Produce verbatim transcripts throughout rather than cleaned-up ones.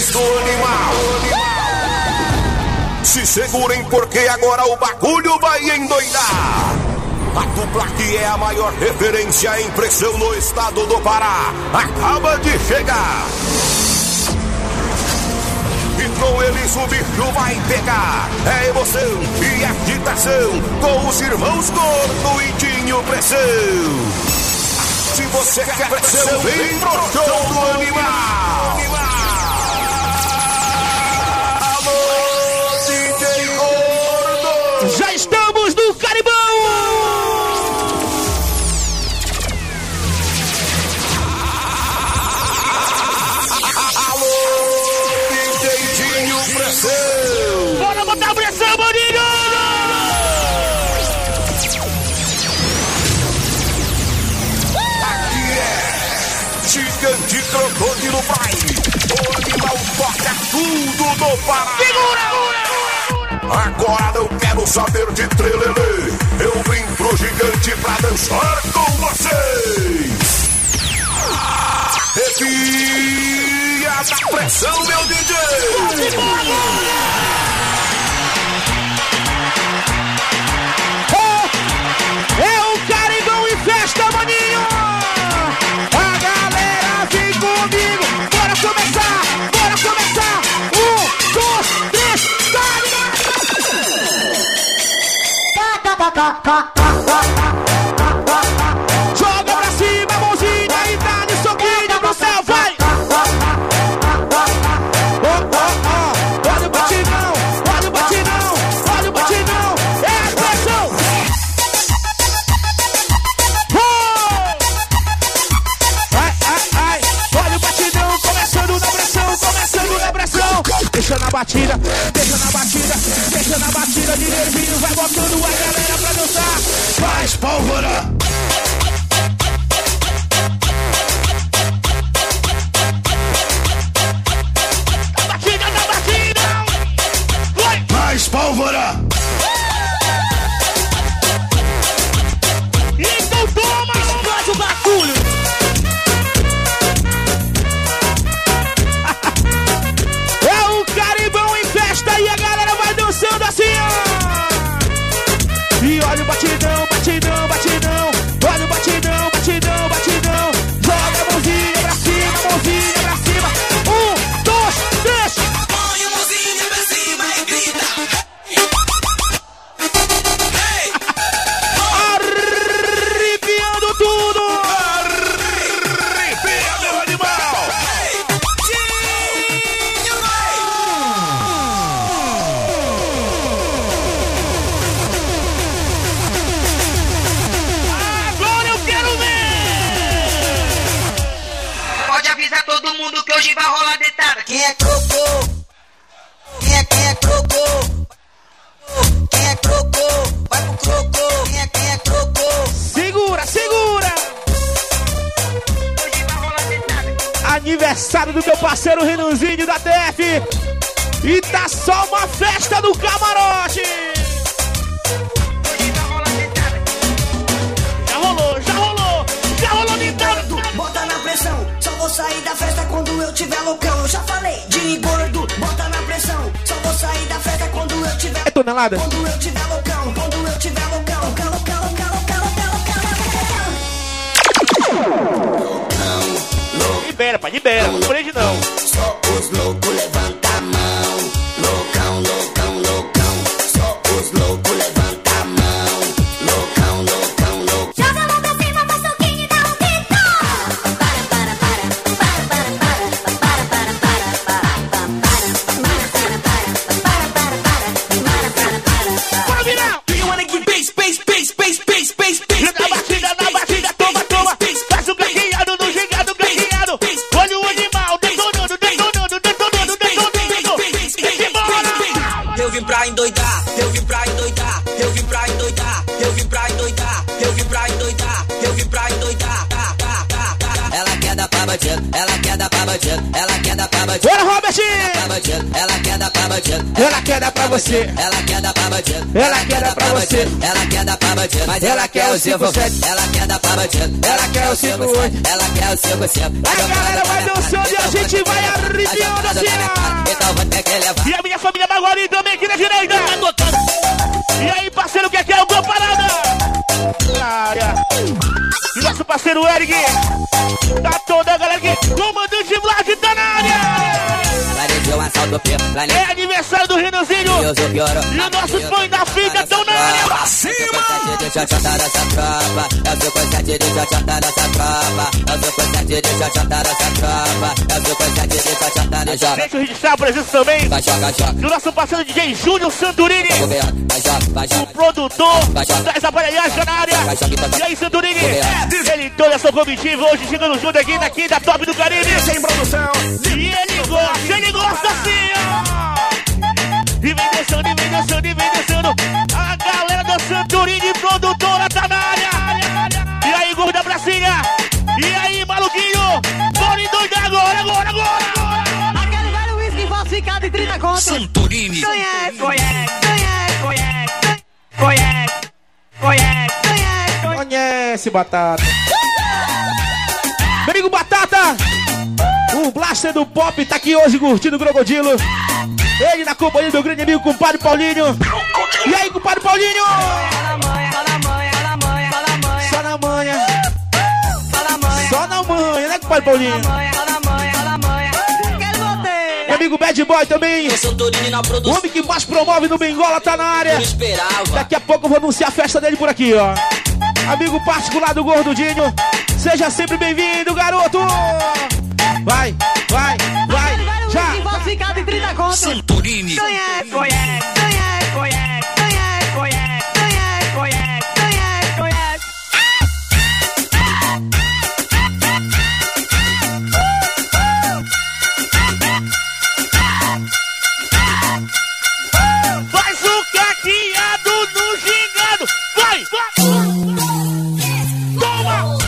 Irmãos do Animal. Se segurem porque agora o bagulho vai endoidar. A dupla que é a maior referência em pressão no estado do Pará acaba de chegar. E com eles o bicho vai pegar. É emoção e agitação com os irmãos Gordo e Dinho Pressão. Se você quer pressão, vem pro show do Animal. Alô, D J Gordo. Já estamos no Caribão. Alô, D J Dinho Pressão. Bora botar pressão, Boninho. Gigante Crocodilo Prime. O animal toca tudo no Pará. Segura! Agora não quero saber de trelelê. Eu vim pro gigante pra dançar com vocês. Arrepia da pressão, meu D J. É o Caribão em festa, Maninho. Comigo, bora começar, bora começar. Um, dois, três, joga pra cima, mãozinha e dá de soquinho pro céu, vai. Oh, oh, oh. Olha o batidão, olha o batidão, olha o batidão. É a pressão. Deixa na batida, deixa na batida, deixa na batida de nervinho, vai botando a galera pra dançar. Faz pólvora! Na batida, na batida! Vai! Faz pólvora! Então toma! Explode o bagulho! E a galera vai dançando assim, ó. E olha o batidão, batidão, batidão. Olha o batidão, batidão, batidão. Joga a mãozinha pra cima, mãozinha pra cima. Um, dois, três. Põe a mãozinha pra cima e grita. Hey! Arrepiando tudo. Arrepia, meu animal. Todo mundo que hoje vai rolar detada. Quem é crocô? Quem é, quem é crocô? Quem é crocô? Vai pro crocô. Quem é, quem é crocô? Segura, segura. Hoje vai rolar detada. Aniversário do meu parceiro Renanzinho da T F. E tá só uma festa do camarote. Hoje vai rolar detada. Já rolou, já rolou, já rolou Nintendo. Bota na pressão. Só vou sair da festa quando eu tiver loucão. Eu já falei de gordo. Bota na pressão. Só vou sair da festa quando eu tiver. É tonelada? Quando eu tiver loucão. Quando eu tiver loucão. Loucão, loucão, loucão, loucão, loucão. Libera, pai, libera. Não prende não. Só os loucos levanta a mão. Loucão, loucão, loucão. Só os loucos levanta a mão. Loucão, loucão, loucão. Joga a mão pra cima, faz soquinho e dá um grito. Para, para, para, para, para, para, para, para, para, para, para, para, para, para. Bora virar! Do you wanna get bass, bass, bass, bass, bass, bass, bass? Na batida, na batida, toma, toma. Faz o gangueado no gigado, gangueado. Olha o animal detonando, detonando, detonando, detonando. bandido, ela quer dar pra bandido, ela quer dar pra bandido. Bora, Robertinho! Ela quer dar pra bandido, Ela quer dar pra você. ela quer dar pra bandido, Ela quer dar pra você. ela quer dar pra bandido, mas ela quer o cinco sete, ela quer dar pra bandido, Ela quer o cinco oito. ela quer o cinco sete. A galera vai dançando e a gente vai arrepiando assim, ó. Então vou ter que levar. E a minha família Maguari também aqui na direita. E aí, parceiro, o que é que é o gol parada? Área. E nosso parceiro Eric. Tá toda a galera aqui. Comandante Vlad tá na área. Planejou um assalto pé, É planejou. aniversário do Renanzinho. E os nossos pães da fita estão na área. Pra cima! Deixa eu chantar essa tropa. Eu sou com sete, deixa eu chantar essa tropa. Eu sou com sete, deixa eu chantar essa tropa. Eu sou com sete, deixa eu chantar nessa. Deixa eu registrar a presença também Vai jogar, joga. do nosso parceiro D J Júnior Santurini. Vai jogar, vai O jogar. produtor das aparelhagens na área. E aí, Santurini? Ele e toda a sua comitiva hoje chegando junto aqui na quinta top do Caribe. Sem produção. E ele gosta, ele gosta assim, ó. E vem descendo, e vem descendo, e vem descendo. A galera da Santurini, produtora, tá na área. E aí, gordo da pracinha. E aí, maluquinho. Bora endoidar agora, agora, agora. Aquele velho whisky falsificado em trinta conto. Santorini. Conhece, conhece, conhece, conhece, conhece, conhece, conhece. Conhece, Batata. Meu amigo Batata. O Blaster do Pop tá aqui hoje curtindo o Crocodilo. Ele na companhia do grande amigo compadre Paulinho. E aí, compadre Paulinho? Só na manha. Só na manha, né, compadre Paulinho? Meu amigo Bad Boy também. Santorini na O produção. homem que mais promove no Bengola tá na área. Esperava. Daqui a pouco eu vou anunciar a festa dele por aqui, ó. Amigo particular do Gordudinho. Seja sempre bem-vindo, garoto. Vai, vai, vai. Já. Falsificado em trinta conto. Santorini. Conhece, conhece, conhece, conhece, conhece, conhece, conhece, conhece, conhece, conhece. Faz o caqueado no gingado. Vai, vai. Toma.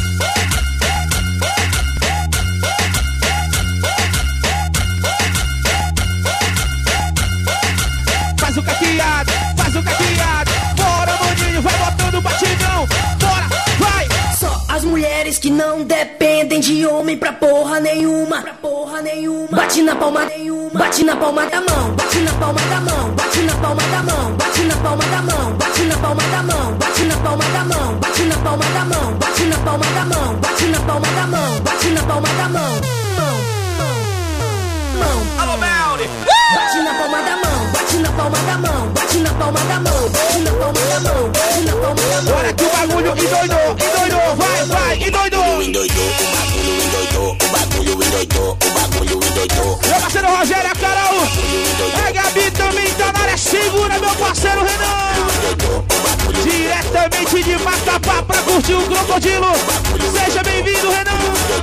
Faz o caqueado, faz o caqueado. Bora, maninho, vai botando o batidão. Bora, vai. Só as mulheres que não dependem de homem pra porra nenhuma. Pra porra nenhuma. Bate na palma nenhuma. Bate na palma da mão. Bate na palma da mão. Bate na palma da mão. Bate na palma da mão. Bate na palma da mão. Bate na palma da mão. Bate na palma da mão. Bate na palma da mão. Bate na palma da mão. Bate na palma da mão. Mão, mão, mão. Alô, Melly! Bate na palma da mão. Bate na palma da mão. Bate na palma da mão. Bate na palma da mão. Bate na palma da mão. Bora que o bagulho endoidou, endoidou. Vai, vai, endoidou. Endoidou, o bagulho endoidou, o bagulho endoidou, o bagulho endoidou. Meu parceiro Rogério, a Carol. É, Gabi também tá na área. Segura, meu parceiro Renan. Diretamente de Macapá pra curtir o Crocodilo. Seja bem-vindo, Renan.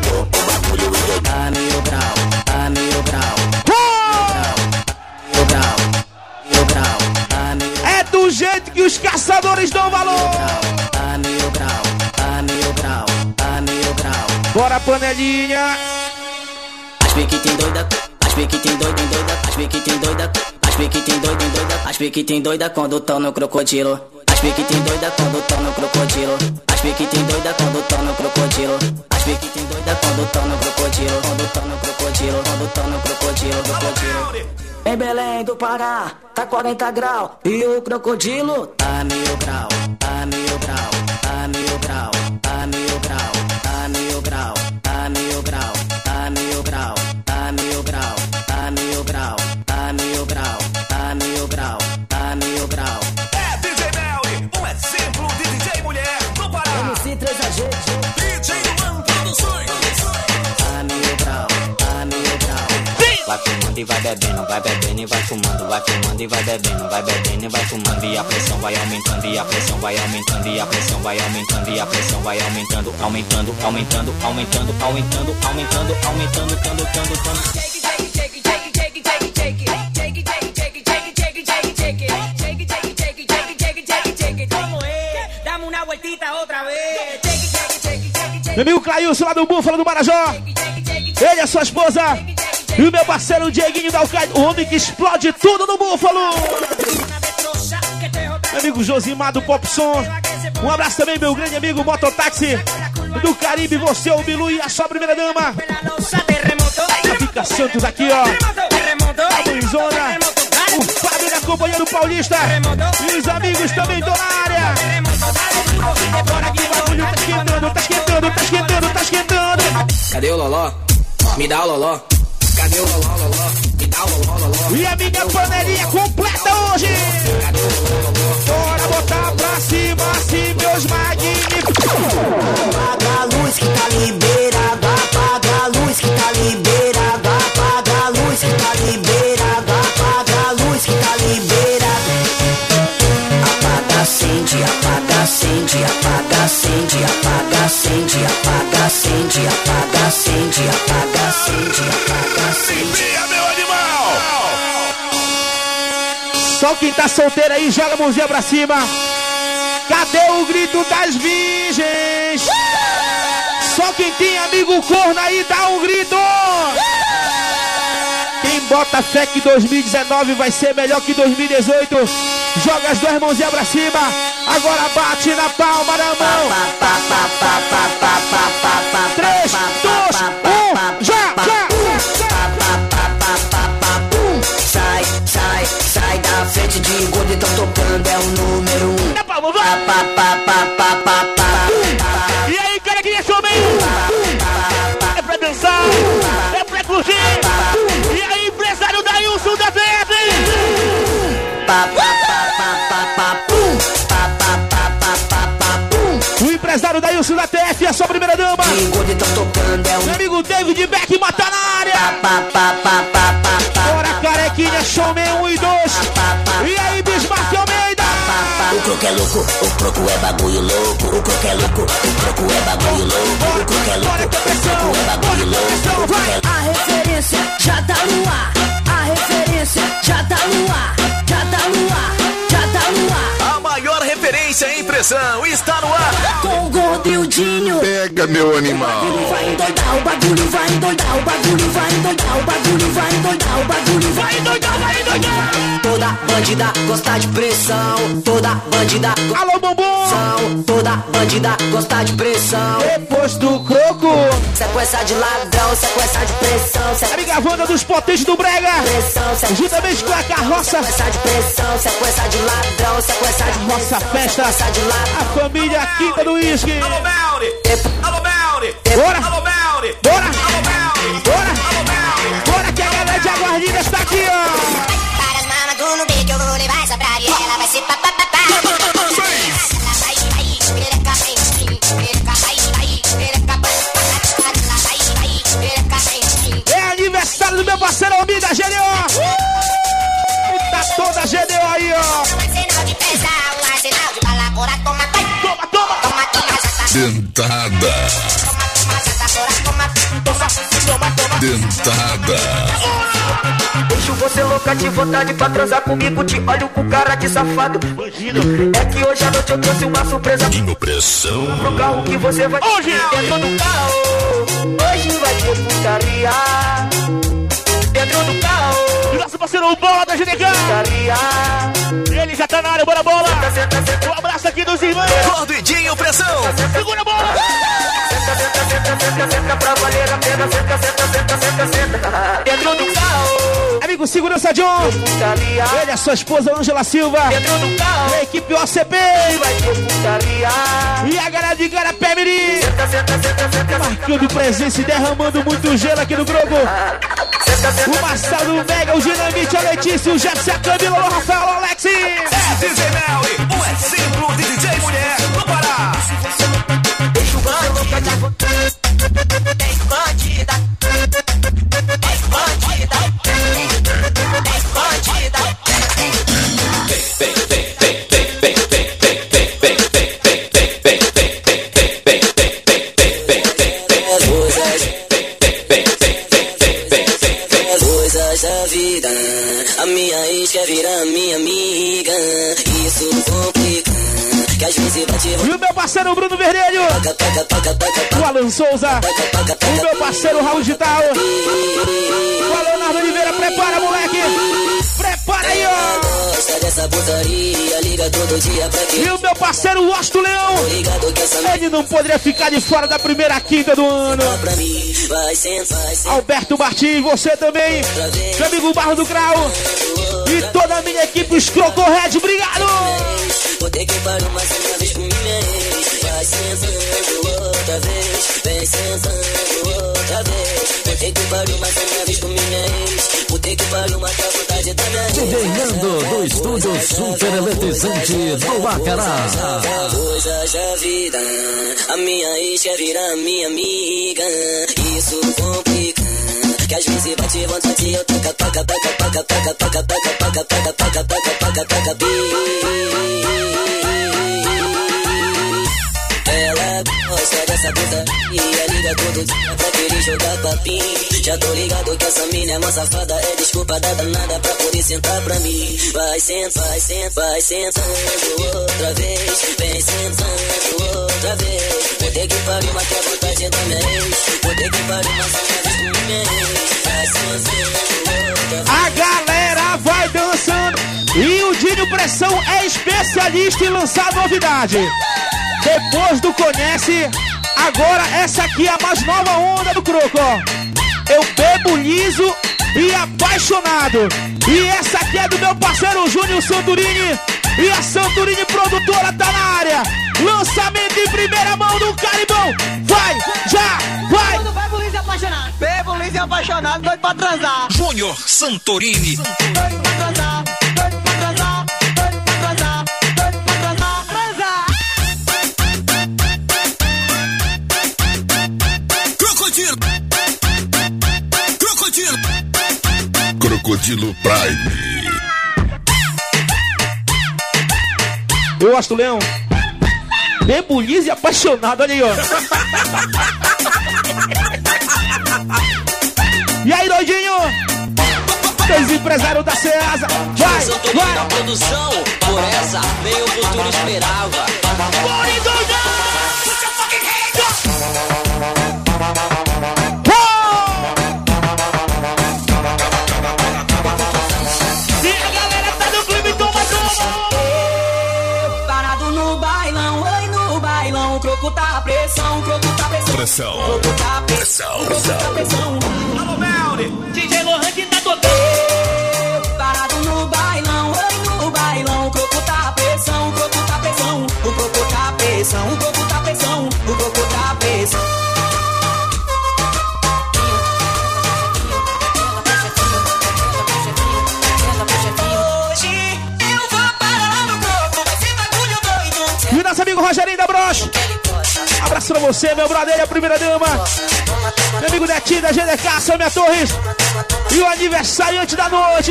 A mil grau, a mil grau, Oh! mil grau, mil grau, a mil É do jeito que os caçadores dão valor. a mil grau, a mil grau, a mil grau. Bora, panelinha. As pique tem doida, as pique tem doida, doida, as pique tem doida, as pique tem doida, doida, as pique tem doida quando tão no crocodilo. As pique tem doida quando tão no crocodilo. As pique tem doida quando tão no crocodilo. As pique tem doida quando tão no crocodilo. Quando tão no crocodilo, quando tão no crocodilo, crocodilo. Em Belém do Pará, tá quarenta graus. E o crocodilo tá mil grau, tá mil grau, tá mil grau, tá mil grau, tá mil grau, tá mil grau, tá mil grau, tá mil grau, tá mil grau, tá mil grau, tá mil grau, tá mil grau. É D J Melly, um exemplo de D J mulher do Pará. M C três A G, D J Luan Produções. tá mil grau, tá mil grau. Vai fumando e vai bebendo, vai bebendo e vai fumando, vai fumando e vai bebendo, vai bebendo e vai fumando, e a pressão vai aumentando, e a pressão vai aumentando, e a pressão vai aumentando, e a pressão vai aumentando, aumentando, aumentando, aumentando, aumentando, aumentando, aumentando, tando, tando, tando. Meu amigo Clailson lá do Búfalo do Marajó. Ele é sua esposa. E o meu parceiro Dieguinho da Alcaide, o homem que explode tudo no Búfalo. Meu amigo Josimar do Popson. Um abraço também, meu grande amigo Mototáxi do Caribe, você, o Bilu e a sua primeira dama. A Fica Santos aqui, ó. A Luizona, o Fábio da Companhia do Paulista. E os amigos também estão na área. Agora que o bagulho tá esquentando, tá esquentando, tá esquentando, tá esquentando. Cadê o Loló? Me dá o Loló. Cadê o Loló, Loló? Me dá o Loló, Loló. E a minha panelinha completa hoje. Cadê o Loló, Loló? Bora botar pra cima, assim, meus magníficos. Apaga a luz que tá liberada, apaga a luz que tá liberada, apaga a luz que tá liberada, apaga a luz que tá liberada. Apaga, acende, apaga, acende, apaga, acende, apaga, acende, apaga, acende, apaga, acende, apaga, acende, apaga, acende. Envia, meu animal! Só quem tá solteiro aí, joga a mãozinha pra cima. Cadê o grito das virgens? Só quem tem amigo corno aí, dá um grito. Quem bota fé que dois mil e dezenove vai ser melhor que dois mil e dezoito, joga as duas mãozinhas pra cima. Agora bate na palma da mão. Três, dois, um, já, já. Sai, sai, sai da frente de gordo e tão tocando, é o número um. É palma, vai. E aí, cara, que é show mesmo? É pra dançar, é pra curtir. E aí, empresário Dailson da T F. O empresário Dailson da T F, a sua primeira dama. Meu amigo David Beck mata na área. Bora, carequinha, showman um e dois. E aí, Bismarck Almeida. O croco é louco, o croco é bagulho louco. O croco é louco, o croco é bagulho louco. O croco é louco, o croco é bagulho louco. A referência já tá no ar. A referência já tá no ar. Já tá no ar, já tá no ar. A maior referência em pressão está no ar. Com o gordo e o Dinho. Pega, meu animal. O bagulho vai endoidar, o bagulho vai endoidar. O bagulho vai endoidar, o bagulho vai endoidar. O bagulho vai endoidar, vai endoidar. Toda bandida gosta de pressão. Toda bandida gosta Alô, bumbum. de pressão. Toda bandida gosta de pressão. Depois do croco, Sequência de ladrão, sequência de pressão. Sequência amiga Wanda dos potentes do Brega. de pressão, sequência Juntamente com a carroça, sequência de pressão, sequência de ladrão, sequência de nossa pressão, festa, sequência de ladrão. a família Quinta do Whisky. Alô, Melri! Alô, Melri! Bora, Alô, Melri! bora, Alô, Melri! bora, Alô, Melri! bora que a galera de Aguardinha está aqui, ó. Para as mamas do no beat, eu vou levar soprar e ela vai ser papapá. Ela vai cair, pereca, enfim, pereca, vai cair, pereca, ela vai cair, pereca, enfim. É aniversário do meu parceiro Almida G D O. E tá toda a G D O aí, ó. Um arsenal de presa, um arsenal de bala, bora, toma, vai. Toma, toma, Toma, toma, jata, Dentada! toma, toma, jata, bora, toma, toma, toma, toma. Dentada! Deixo você louca de vontade pra transar comigo. Te olho com cara de safado. É que hoje à noite eu trouxe uma surpresa Pressão! pro carro que você vai Hoje! dentro do carro. Hoje vai ter putaria dentro do carro. E nosso parceiro o Bola da G D K. Putaria. Ele já tá na área, bora bola. Senta, senta, Um abraço aqui dos irmãos. Gordidinho, pressão! Segura a bola. senta, senta, senta, senta, senta pra valer a pena. Senta, senta, senta, senta, senta dentro do carro. Amigo Segurança John. Putaria Ele, a sua esposa Ângela Silva. dentro do carro. E a equipe O C P. Vai ter putaria. E a galera de Garapé Mirim. Senta, senta, senta, senta, Marcando presença e derramando muito gelo aqui no grupo. senta, senta. O Marcelo Mega, o Dinamite, a Letícia, o Jefferson, a Camila, o Rafael, o Alex. É D J Melri, o exemplo de D J mulher no Pará! Deixa o banho louca de vontade. Tem bandida. Tem bandida. Tem bandida. Coisas da vida, a minha ex quer virar minha amiga. Isso complica, que às vezes E o meu parceiro Bruno Vermelho, o Alan Souza, o meu parceiro Raul Gital, o Leonardo Oliveira, prepara, moleque, prepara aí, ó. E o meu parceiro Washington Leão, ele não poderia ficar de fora da primeira quinta do ano. Alberto Martins, você também, meu amigo Barro do Grau e toda a minha equipe, os Croco Red, obrigado! Botei que parou mais uma vez com minha ex. Vai sentando outra vez, vem sentando outra vez. Botei que parou mais uma vez com minha ex. Botei que parou mais a vontade da minha ex. D J Nando do estúdio super eletrizante do Macará. Coisas da vida, a minha ex quer virar minha amiga. Isso complica, que às vezes bate vontade eu taca, taca, taca, taca, taca, taca, taca, taca, taca, taca, taca, taca, taca, ela gosta dessa putaria, liga todo dia pra querer jogar papinho. Já tô ligado que essa mina é uma safada, é desculpa da danada pra poder sentar pra mim. Vai sentando, vai sentando, vai sentando outra vez, vem sentando outra vez. Vou ter que parir, mas que a vontade da minha ex. Vou ter que parir, mas a minha vez com minha ex. Vai sentando outra vez. A galera vai dançando e o Dinho Pressão é especialista em lançar novidade. Depois do Conhece, agora essa aqui é a mais nova onda do Croco, ó. Eu bebo liso e apaixonado. E essa aqui é do meu parceiro Júnior Santorini. E a Santorini produtora tá na área. Lançamento em primeira mão do Caribão. Vai, já, vai. Bebo liso e apaixonado. Bebo liso e apaixonado, doido pra transar. Júnior Santorini. Doido pra transar, doido pra transar, doido pra transar, doido pra transar, transar. Crocodilo. Crocodilo. Crocodilo Prime. Eu gosto do Leão. Bebo liso e apaixonado, olha aí, ó. E aí, doidinho? Dois empresários da Ceasa. Vai, vai. Na produção, por essa nem o futuro esperava. Bora, doidão! E a galera tá no clima e toma toma. Parado no bailão, oi no bailão. O croco tá pressão, o croco tá pressão. Pressão. O croco tá pressão, o croco tá pressão. Alô, Melly. D J Lohan que tá tocando. Parado no bailão, oi no bailão. O croco tá pressão, o croco tá pressão. O croco tá pressão, o croco tá pressão. O croco tá pressão. Hoje eu vou parar no croco, vai ser bagulho doido. E o nosso amigo Rogerinho da Broche. Abraço pra você, meu brother, a primeira dama. Meu amigo Netinho da G D K, Samia Torres. E o aniversariante da noite.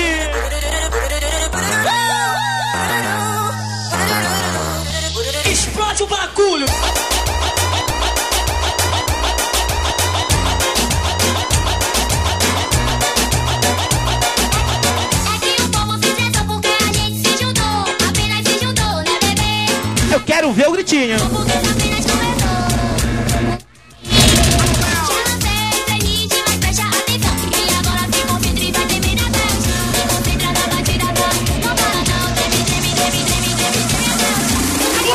Explode o bagulho. É que o povo fez isso porque a gente se juntou. Apenas se juntou, né, bebê? Eu quero ver o gritinho. O foguete apenas começou. Já lancei três hits, mas presta atenção. E agora se concentra e vai tremer na dança. Se concentra na batidão. Não para não, treme, treme, treme, treme, treme, treme.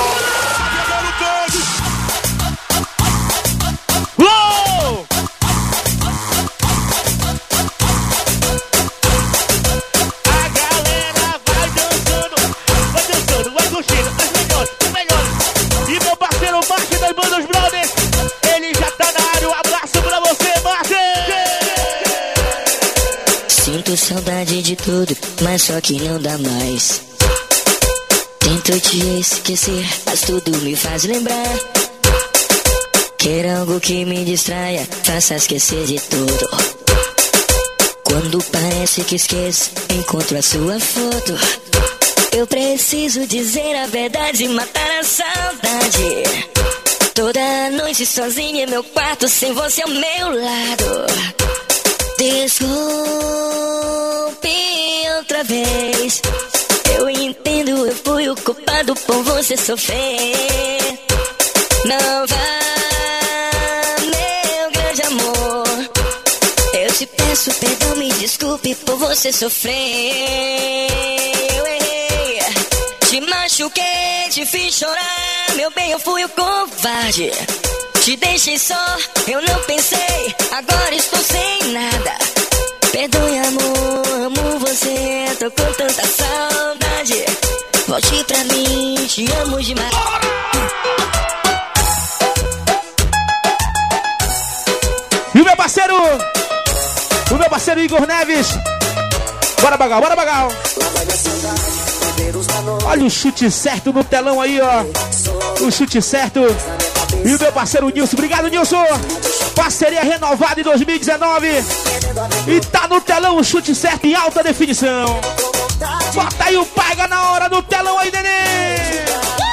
Uou! A galera vai dançando, vai dançando, vai curtindo, as melhores, os melhores. E meu parceiro Mark das Bandas Brothers, ele já tá na área. Um abraço pra você, Mark! Sinto saudade de tudo, mas só que não dá mais. Tento te esquecer, mas tudo me faz lembrar. Quero algo que me distraia, faça esquecer de tudo. Quando parece que esqueço, encontro a sua foto. Eu preciso dizer a verdade e matar a saudade. Toda noite sozinha em meu quarto, sem você ao meu lado. Desculpe outra vez. Eu entendo, eu fui fui o culpado por você sofrer. Não vá, meu grande amor. Eu te peço perdão, me desculpe por você sofrer. Eu errei, te machuquei, te fiz chorar. Meu bem, eu fui o covarde. Te deixei só, eu não pensei. Agora estou sem nada. Perdoe, amor, amo você. Tô com tanta saudade. Volte pra mim, te amo demais. E o meu parceiro, o meu parceiro Igor Neves. Bora, Bagal, bora, Bagal. Olha o chute certo no telão aí, ó. O chute certo. E o meu parceiro Nilson. Obrigado, Nilson. Parceria renovada em dois mil e dezenove. E tá no telão o chute certo em alta definição. Bota aí o Paiga na hora do telão aí, neném.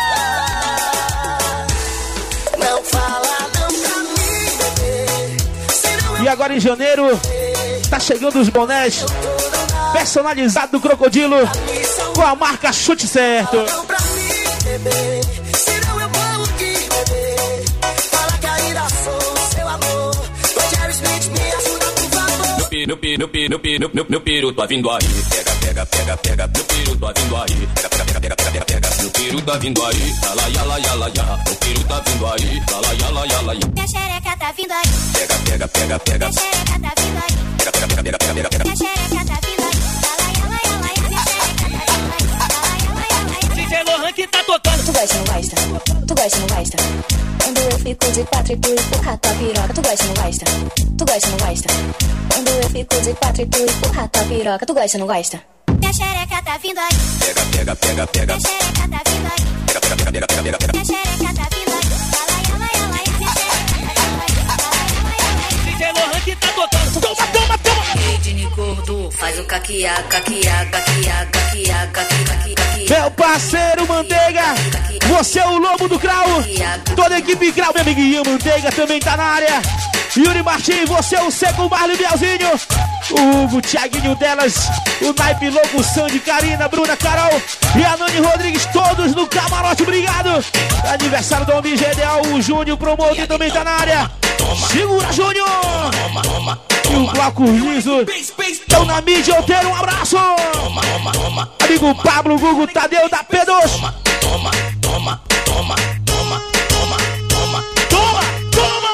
Não fala não pra mim, bebê. E agora em janeiro tá chegando os bonés personalizados do Crocodilo com a marca Chute Certo. Não pra mim, bebê. Senão eu vou aqui, bebê. Fala que ainda sou seu amor. O Jerry Smith me ajuda, por favor. No pi, no pi, no pi, no pi, no piru, tô vindo aí. Pega, pega, pega, pega, no piru, tô vindo aí. Pega, pega, pega, pega, pega, pega, no piru tá vindo aí. Yala, yala, yala, yala. O piru tá vindo aí. Yala, yala, yala, yala. Minha xereca tá vindo aí. Pega, pega, pega, pega. Minha xereca tá vindo aí. Pega, pega, pega, pega, pega, pega. Minha xereca tá vindo aí. Yala, yala, yala, yala. Minha xereca tá vindo aí. Yala, yala, yala, yala. D J Lohan que tá tocando. Tu gosta, não gosta? Tu gosta, não gosta? Quando eu fico de quatro e tu empurra tua piroca. Tu gosta, não gosta? Tu gosta, não gosta? Quando eu fico de quatro e tu empurra tua piroca. Tu gosta, não gosta? Minha xereca tá vindo aí. Pega, pega, pega, pega. Minha xereca tá vindo aí. Pega, pega, pega, pega, pega, pega. Minha xereca tá vindo aí. Yala, yala, yala, yala. Minha xereca tá vindo aí. Yala, yala, yala, yala. D J Lohan que tá tocando. Toma, toma, toma. Edne gordo, faz o caquiá, caquiá, caquiá, caquiá, caquiá, caquiá. Meu parceiro Manteiga, você é o lobo do Crau. Toda a equipe Crau, meu amiguinho Manteiga também tá na área. Yuri Martins, você é o Seco Marley Bielzinho. O Hugo, Thiaguinho delas, o Naipe Louco, Sandy, Karina, Bruna, Carol e a Nani Rodrigues, todos no camarote, obrigado. Aniversário do Homem Gedeal, o Júnior Promoter também tá na área. Segura, Júnior! E o Bloco Liso estão na mídia, eu tenho um abraço. Amigo Pablo, Gugu, Tadeu da P dois. Toma, toma, toma, toma, toma, toma, toma. Toma, toma!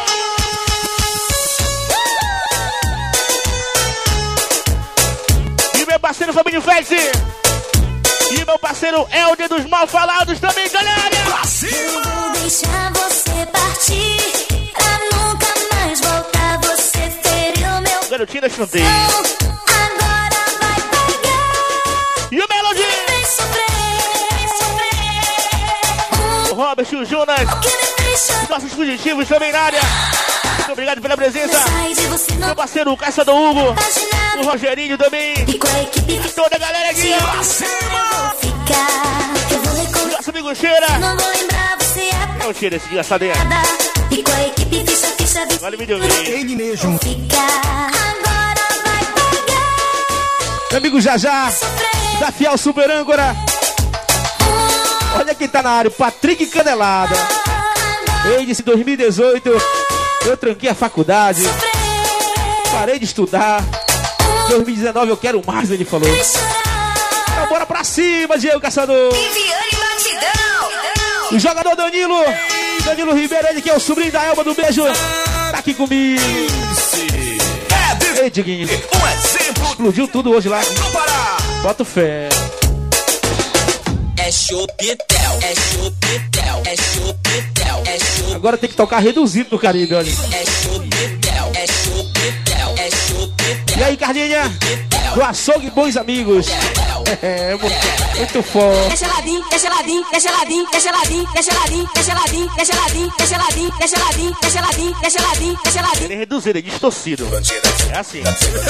E meu parceiro Fabinho Félix. E meu parceiro Helder dos Mal Falados também, galera! Eu vou deixar você partir pra nunca mais voltar. Você feriu meu Garotinha da Chanteio. agora vai pagar. E o Melody! Vem sofrer, O Robert e o Jonas. o que me fez chorar. Nossos fugitivos também na área. Muito obrigado pela presença. Sai de você não Meu parceiro Caçador Hugo. imaginar. O Rogerinho também. E com a equipe que Toda a galera aqui. eu vou ficar. Eu vou recordar. Nosso amigo Cheira. Não vou lembrar, você é É o Cheira esse engraçadinho. nada. E com a equipe ficha, ficha, ficha. Olha o videogame. Ele mesmo. Ficar. Agora vai pagar. Meu amigo Jajá. Sofrer. Da Fiel Super Âncora. Olha quem tá na área. Patrick Canelada. Ele disse dois mil e dezoito. Eu tranquei a faculdade. Parei de estudar. dois mil e dezenove eu quero mais, ele falou. Então bora pra cima, Diego Caçador. Viviane Batidão. O jogador Danilo. Danilo Ribeiro, ele que é o sobrinho da Elba do Beijo. Tá aqui comigo. Ei, Diguinho. Um exemplo Explodiu tudo hoje lá. do Pará. Bota fé. É Chopitel, é Chopitel, é Chopitel, é Chopitel, Agora tem que tocar reduzido no Caribe, olha. é Chopitel, é Chopitel, é Chopitel. E aí, Cardinha? Do Açougue Bons Amigos. É, muito forte. Deixa ladinho, deixa ladinho, deixa ladinho, deixa ladinho, deixa ladinho, deixa ladinho, deixa ladinho, deixa ladinho, deixa ladinho, deixa ladinho, deixa ladinho, deixa ladinho. Ele é reduzido, é distorcido. É assim.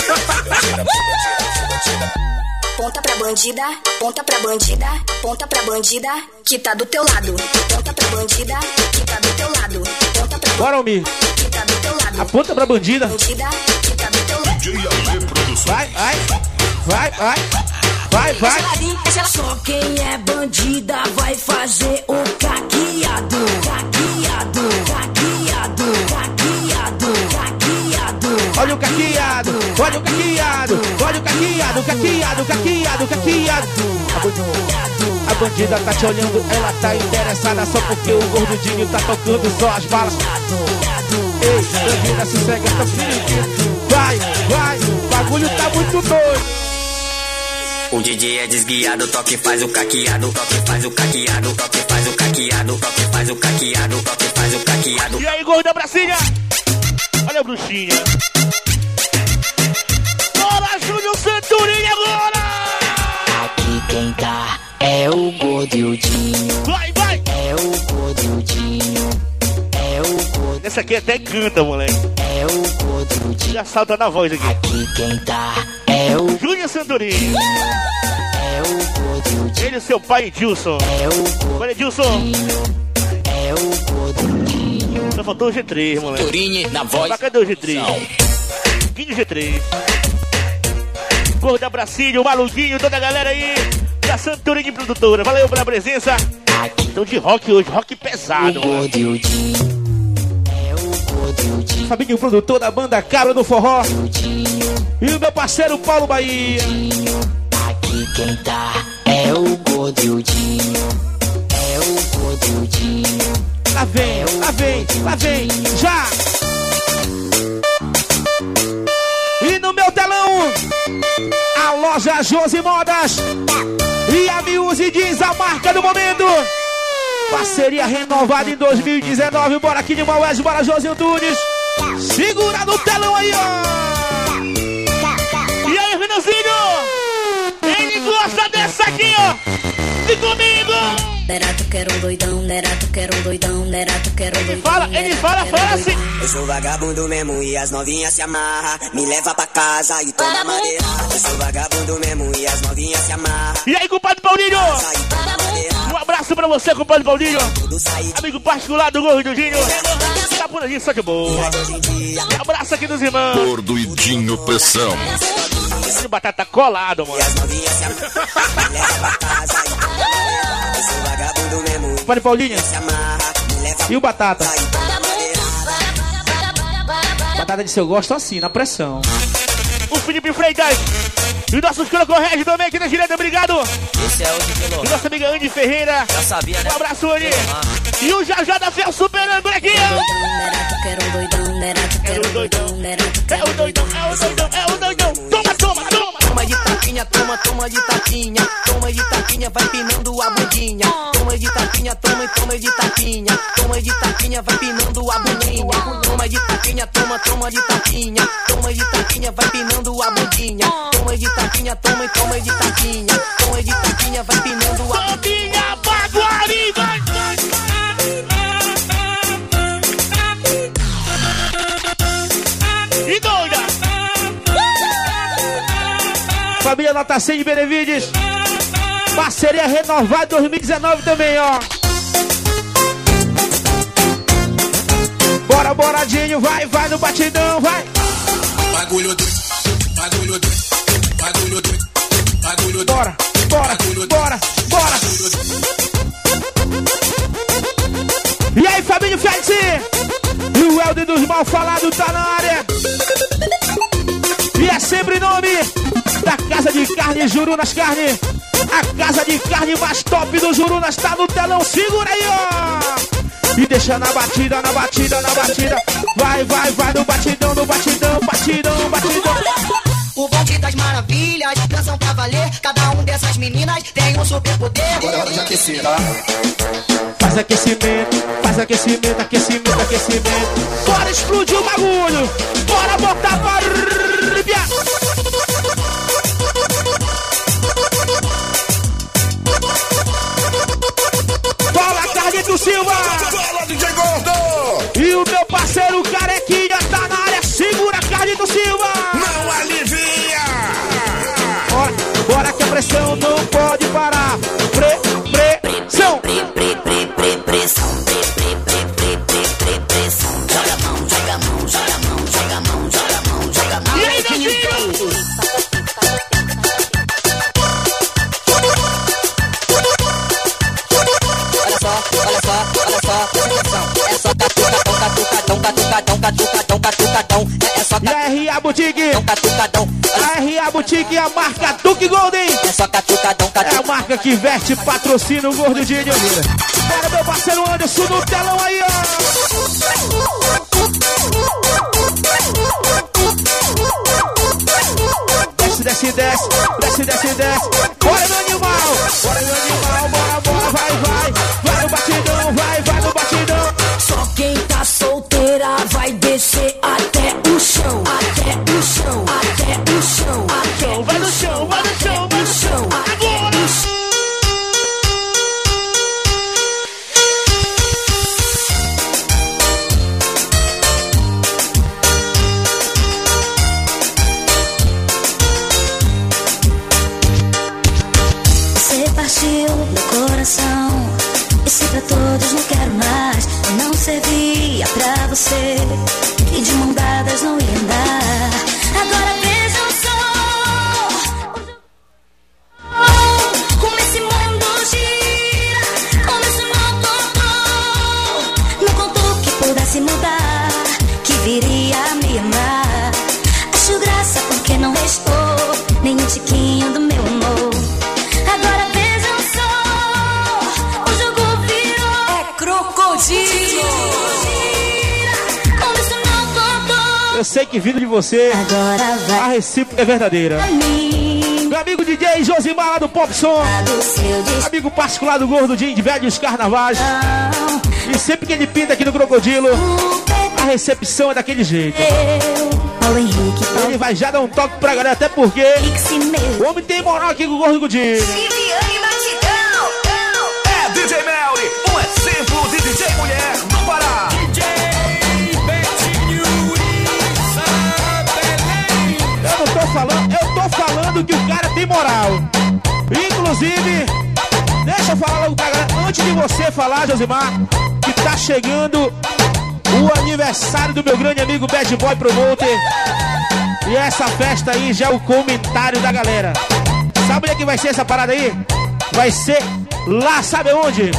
Ponta pra bandida, ponta pra bandida, ponta pra bandida, que tá do teu lado. Ponta pra bandida, que tá do teu lado. Ponta pra Bora, Almir. que tá do teu lado. Aponta pra bandida. Bandida, que tá do teu lado. D J A G Produções. Vai, vai, vai, vai. Vai, vai. Só quem é bandida vai fazer o caqueado. Caqueado, caqueado, caqueado, caqueado. Olha o caqueado, olha o caqueado, olha o caqueado, caqueado, caqueado, caqueado. A bandida tá te olhando, ela tá interessada só porque o gordudinho tá tocando só as balas. Ei, bandida, se cega, tá periquito. Vai, vai, o bagulho tá muito doido. O D J é desguiado, toque faz o caqueado, toque faz o caqueado, toque faz o caqueado, toque faz o caqueado, toque faz o caqueado. E aí, gorda Brasília? Olha a bruxinha. Bora, Júnior Santorini agora! Aqui quem tá é o gordo e o Dinho. Vai, vai! É o gordo e o Dinho. É o gordo. Essa aqui até canta, moleque. É o gordo e o Dinho. Já salta na voz aqui. Aqui quem tá é o Júnior Santorini. É o gordo e o Dinho. Ele e seu pai, Edilson. É o gordo. Olha, Edilson. É o gordo e o Dinho. Só faltou o G três, moleque. Santorini na voz. Mas cadê o G três? Guinho G três. Gorda Brasília, o Maluquinho, toda a galera aí da Santorini Produtora. Valeu pela presença. Então de rock hoje, rock pesado. O gordo e o Dinho. É o gordo e o Dinho. Fabinho, produtor da banda Cabra do Forró. E o meu parceiro Paulo Bahia. Aqui quem tá é o gordo e o Dinho. É o gordo e o Dinho. Lá vem, lá vem, lá vem, já! E no meu telão, a loja Josi Modas e a Muse diz a marca do momento. Parceria renovada em dois mil e dezenove. Bora aqui de Maués, bora Josi Antunes. Segura no telão aí, ó. E aí, Renanzinho? Ele gosta dessa aqui, ó. Vem comigo. Nerato quero um doidão, Nerato quero um doidão, Nerato quero um doidão. Fala, ele fala, fala assim. Eu sou vagabundo mesmo e as novinhas se amarra. Me leva pra casa e toma madeira. Eu sou vagabundo mesmo e as novinhas se amarra. E aí, compadre Paulinho? Um abraço pra você, compadre Paulinho. Amigo particular do Gordudinho. Tá por ali, só de boa. Um abraço aqui dos irmãos. Gordudinho Pressão. Esse batata colado, mano. Compadre Paulinho. E o Batata? Batata disse, eu gosto assim, na pressão. O Felipe Freitas. E os nossos crocorredes também aqui na direita, obrigado. Esse é o de Pelô. E nossa amiga Andy Ferreira. Já sabia, né? Um abraço, Andy. E o Jajá da Fel superando aqui, ó. Quero um doidão, Nerato quero um doidão, Nerato É o doidão, é o doidão, é o doidão. Toma, toma, toma. Toma de tapinha, toma, toma de tapinha. Toma de tapinha, vai pinando a bundinha. Toma de tapinha, toma, toma de tapinha. Toma de tapinha, vai pinando a bundinha. Toma de tapinha, toma, toma de tapinha. Toma de tapinha, vai pinando a bundinha. Toma de tapinha, toma, toma de tapinha. Toma de tapinha, vai pinando a bundinha. Baguari, vai, vai, e doida. Família Nota cem de Benevides. Parceria renovada dois mil e dezenove também, ó. Bora, boradinho, vai, vai no batidão, vai. Bagulho doido, bagulho doido, bagulho doido, bagulho doido. Bora, bora, bora, bora. E aí, família Félix? E o Helder dos Mal Falados tá na área. E é sempre em nome da Casa de Carne Jurunas Carne. A casa de carne mais top do Jurunas tá no telão. Segura aí, ó. E deixa na batida, na batida, na batida. Vai, vai, vai no batidão, no batidão, batidão, batidão. O bonde das maravilhas, dançam pra valer. Cada um dessas meninas tem um super poder. Agora é hora de aquecer, tá? Faz aquecimento, faz aquecimento, aquecimento, aquecimento. Bora explodir o bagulho. Bora botar para Fala, Carlito Silva. Fala, D J Gordo. E o meu parceiro Carequinha tá na área. Segura, Carlito Silva. Não alivia. Bora, bora que a pressão não pode parar. Pre, pressão. Pre, pre, pre, pre, pressão. Pre, pre, pre, pre, pre, pre, pressão. Joga a mão, joga a mão, joga a mão, joga a mão, joga a mão, joga a mão. E aí, meu filho? catucadão, catucadão, catucadão. É, é só E a R A Boutique, catucadão. a R A Boutique é a marca Duke Golden. É só catucadão, É a marca que veste e patrocina o Gordo Dinho. Bora, meu parceiro Anderson, no telão aí, ó. Desce, desce, desce, desce, desce, desce. Bora, meu animal, bora, meu animal, bora, bora, vai, vai. Vai no batidão, vai, vai no batidão. Só quem tá solteira vai descer até o chão, até o chão, até o chão, até Vai no chão, vai no chão, vai no chão. até o chão. Você partiu meu coração. E se pra todos não quero mais, eu não servia pra você. E de mão dadas não ia andar. Agora vejam só como esse mundo gira, como isso não contou. Não contou que pudesse mudar, que viria a me amar. Acho graça porque não restou nem um tiquinho do meu amor. Agora vejam só, o jogo virou. É crocodilo. Como isso não contou. Eu sei que vindo de você, Agora vai a recíproca é verdadeira. pra mim. Meu amigo D J Josimar lá do Pop Som, Do seu destino. amigo particular do Gordo Dinho de Velhos Carnavais. E sempre que ele pinta aqui no Crocodilo, a recepção é daquele jeito. Paulo Henrique, Paulo Ele vai já dar um toque pra galera, até porque Henrique, meu. o homem tem moral aqui com o Gordo Dinho. Viviane Batidão. É D J Melly, um exemplo de D J mulher no Pará. Eu não tô falando, eu tô falando que o cara tem moral. Inclusive, deixa eu falar logo pra galera, antes de você falar, Josimar, que tá chegando o aniversário do meu grande amigo Bad Boy Promoter. E essa festa aí já é o comentário da galera. Sabe onde é que vai ser essa parada aí? Vai ser lá, sabe onde?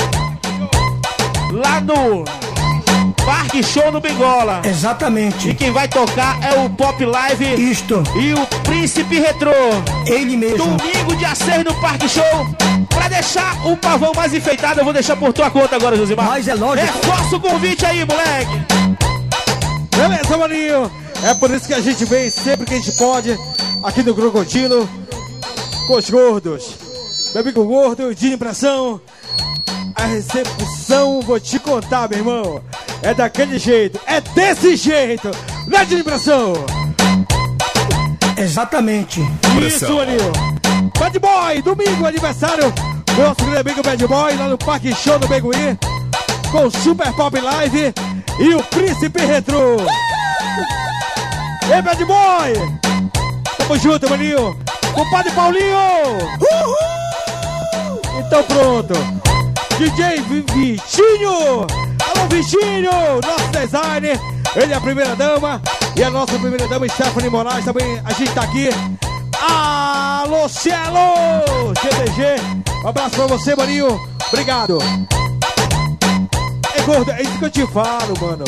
Lá no Parque Show no Bengola. E Exatamente. quem vai tocar é o Pop Live Isto. e o Príncipe Retrô. Ele mesmo. Domingo, dia seis, no Parque Show. Pra deixar o pavão mais enfeitado, eu vou deixar por tua conta agora, Josimar. Mas é lógico. Reforça o convite aí, moleque. Beleza, maninho? É por isso que a gente vem sempre que a gente pode aqui no Crocodilo com os gordos. Meu amigo gordo, de impressão. A recepção, vou te contar, meu irmão. É daquele jeito, é desse jeito. Não é de impressão. Exatamente. Isso, maninho. Bad Boy, domingo, aniversário do nosso grande amigo Bad Boy, lá no Parque Show do Beguí, com o Super Pop Live e o Príncipe Retrô. Ei, Bad Boy! Tamo junto, maninho! Compadre Paulinho! Uhul! Então pronto! D J Vitinho! Alô, Vitinho! Nosso designer! Ele é a primeira dama e a nossa primeira dama, Stephanie Moraes, também a gente tá aqui. Alô, Cielo! G D G! Um abraço pra você, maninho! Obrigado! É gordo, é isso que eu te falo, mano!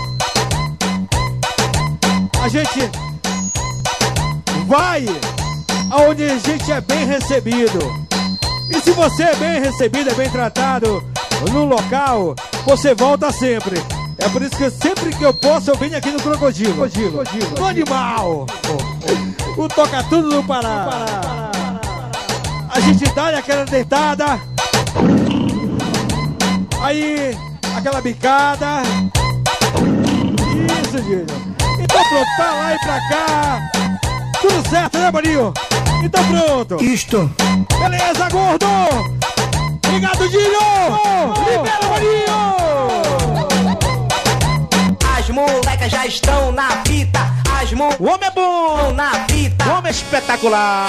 A gente vai aonde a gente é bem recebido. E se você é bem recebido, é bem tratado no local, você volta sempre. É por isso que sempre que eu posso, eu venho aqui no Crocodilo. Crocodilo. No animal. O Toca Tudo no Pará. A gente dá aquela deitada. Aí, aquela bicada. Isso, Gino. Então pronto, pra lá e pra cá. Tudo certo, né, maninho? Então pronto. Isto. Beleza, gordo. Obrigado, Dinho. Libera, maninho. As molecas já estão na fita. As molecas O homem é bom. estão na fita. O homem é espetacular.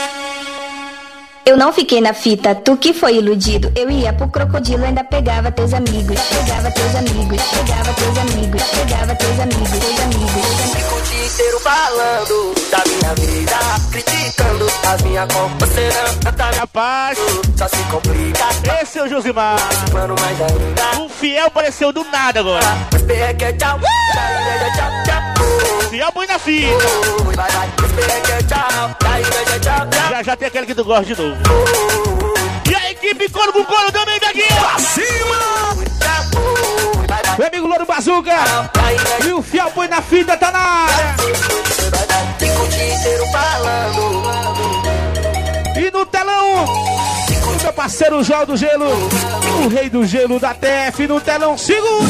Eu não fiquei na fita, tu que foi iludido. Eu ia pro Crocodilo, ainda pegava teus amigos. Pegava teus amigos, pegava teus amigos, pegava teus amigos, teus amigos. Fico o dia inteiro falando da minha vida, criticando a minha com você não tá. Rapaz, só se complica. Esse é o Josimar. Mano, mais ainda. Um fiel apareceu do nada agora. Mas perreque, tchau. Tchau, tchau. Fiel põe na fita. Vai, vai. Mas perreque, tchau. Tchau, tchau. Já já tem aquele que tu gosta de novo. E a equipe Coro com Coro também daqui. Pra cima! Meu amigo Louro Bazuca. E o fiel põe na fita, tá na área. Fica o dia inteiro falando. E no telão, o meu parceiro João do Gelo, o rei do gelo da T F no telão, segura!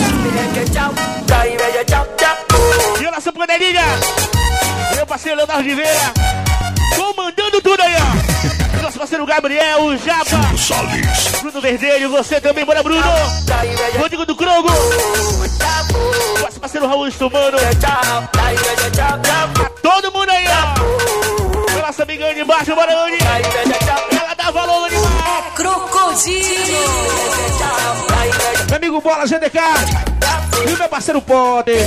E a nossa panelinha, meu parceiro Leonardo de Veira, comandando tudo aí, ó. Nosso parceiro Gabriel, o Japa, Bruno Verdelho, você também, bora Bruno. Rodrigo do Crogo, nosso parceiro Raul Estumano. Todo mundo aí, ó. Nossa amiga de baixo, bora Anny. Ela dá valor animal. É crocodilo. Meu amigo Bola G D K. E o meu parceiro Poder.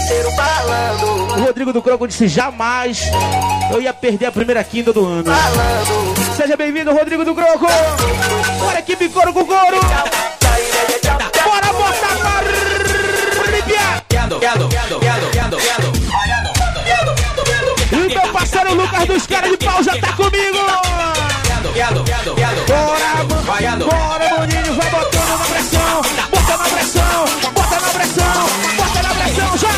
O Rodrigo do Croco disse jamais eu ia perder a primeira quinta do ano. Seja bem-vindo, Rodrigo do Croco. Bora, equipe Coro com Coro. Bora botar pra limpiar. E o meu parceiro Lucas dos Caras de Pau já tá comigo. Bora, bora, Boninho, vai botando na pressão. Bota na pressão, bota na pressão, bota na pressão, já.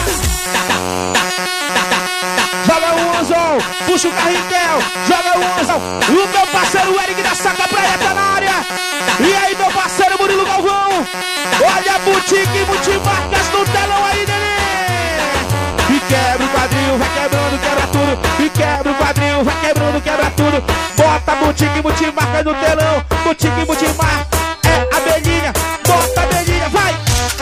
Joga o Anzol, puxa o carrintel, joga o Anzol. O meu parceiro Eric da Saca Praia tá na área. E aí, meu parceiro Murilo Galvão. Olha a boutique, multimarcas no telão aí, neném. E quebra o quadril, vai quebrando, quebra tudo. E quebra o quadril, vai quebrando, quebra tudo. Bota a boutique, multimarca no telão. Boutique, multimarca, é abelhinha. Bota a abelhinha, vai.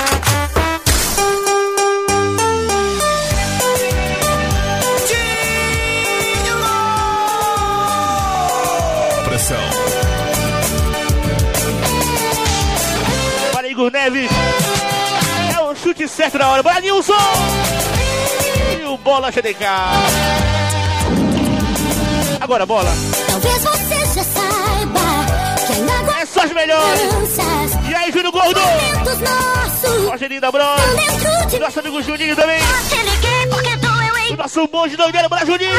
Pressão. Para Igor Neves. É o chute certo na hora. Bora, Nilson. E o Bola G D K. Agora, Bola. Talvez você já saiba que ainda é só as melhores. E aí, Júnior Gordo. Rogerinho da Bros. Nosso amigo Juninho também. O nosso monge doideiro, bora, Juninho.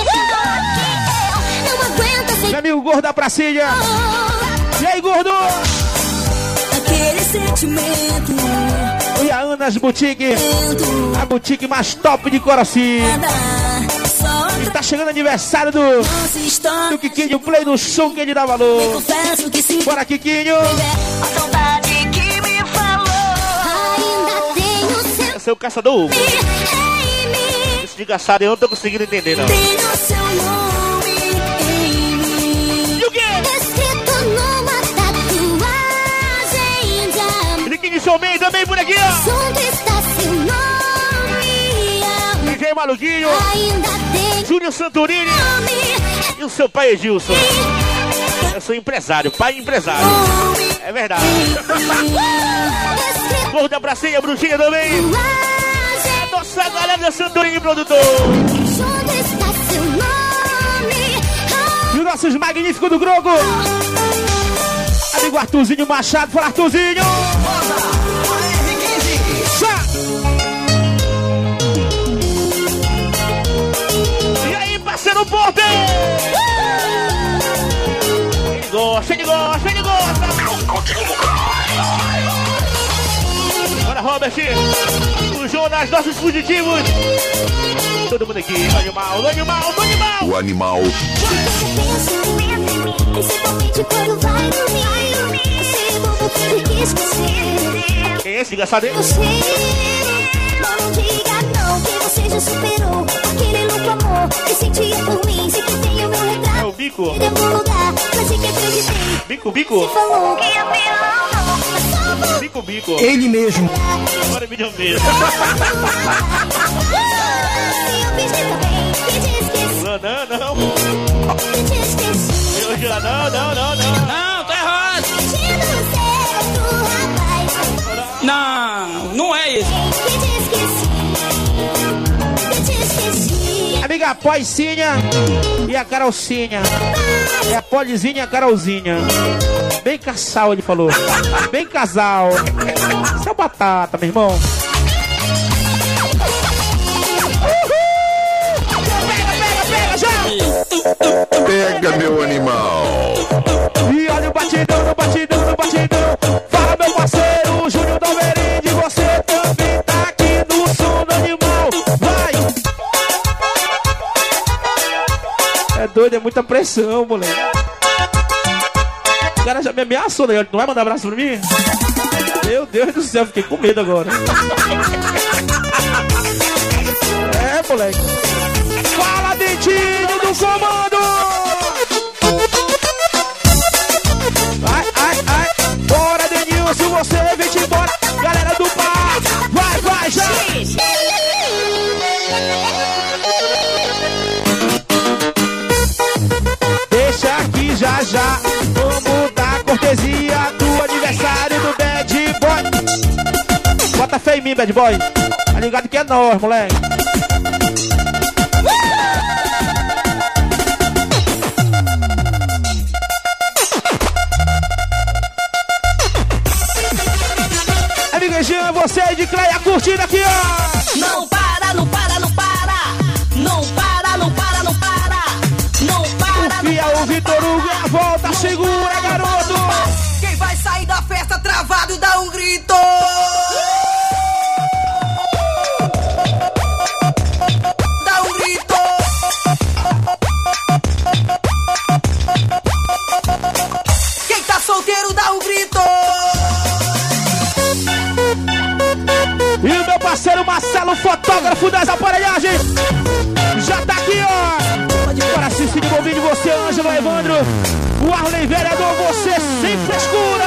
Meu amigo Gordo da Pracinha. E aí, Gordo? Aquele sentimento. E a Anas Boutique. A boutique mais top de Coraci. E tá chegando aniversário do, do Quiquinho, play do som que ele dá valor. Bora, Quiquinho. Esse é o caçador. Esse de caçado eu não tô conseguindo entender, não. E o quê? Quiquinho Showman também por aqui, ó. D J Maluquinho. Júnior Santorini e o seu pai Edilson. Eu sou empresário, pai empresário. É verdade. Gordo da Pracinha, Bruxinha também. A nossa galera da Santorini produtor. E os nossos magníficos do Grogo. Amigo Arthurzinho Machado, fala Arthurzinho. Parceiro Porter! Ele gosta, ele gosta, ele gosta! Bora, Robert! O Jonas, nossos fugitivos! Todo mundo aqui, o animal, o animal, o animal! O animal! Principalmente quando vai dormir. Você é bobo porque esquecer. Quem é esse engraçado aí? Não diga não que você já superou aquele louco amor que sentia por mim. Sei que tem o meu retrato. É o Bico. Em algum lugar, mas sei que acreditei. Bico, Bico. Você falou que ia me amar, mas só vou. Bico, Bico. Ele mesmo. Agora me deu medo. Eu fiz também, que te esqueci. Não, não. Que te esqueci. Eu já não, não, não, não. Não, tá errado. Mentindo certo, rapaz. Não, não é isso. Que te esqueci. Que te esqueci. Amiga a Poicinha e a Carolcinha. É a Polizinha e a Carolzinha. Bem casal, ele falou. Bem casal. Isso é batata, meu irmão. Pega, meu animal. E olha o batidão, no batidão, no batidão. Fala, meu parceiro, Júnior Dalmerinde. Você também tá aqui no som do animal. Vai! É doido, é muita pressão, moleque. O cara já me ameaçou, né? Não vai mandar abraço pra mim? Meu Deus do céu, fiquei com medo agora. É, moleque. Fala, dentinho do comando! Ai, ai, ai. Bora, Denilson, você vem-te embora. Galera do par, vai, vai, já! Deixa aqui já, já. Vamos dar cortesia do aniversário do Bad Boy. Bota fé em mim, Bad Boy. Tá ligado que é nós, moleque. Jean, você de Cleia curtindo aqui, ó. Não para, não para, não para. Não para, não para, não para. Não para, não para. O Vitor Hugo é a volta, segura, garoto. Quem vai sair da festa travado dá um grito. Dá um grito. Quem tá solteiro dá um grito. E o meu parceiro Marcelo, fotógrafo das aparelhagens, já tá aqui, ó. Para assistir de bom vídeo, você, Ângelo Evandro, o Arley Vereador, você sem frescura.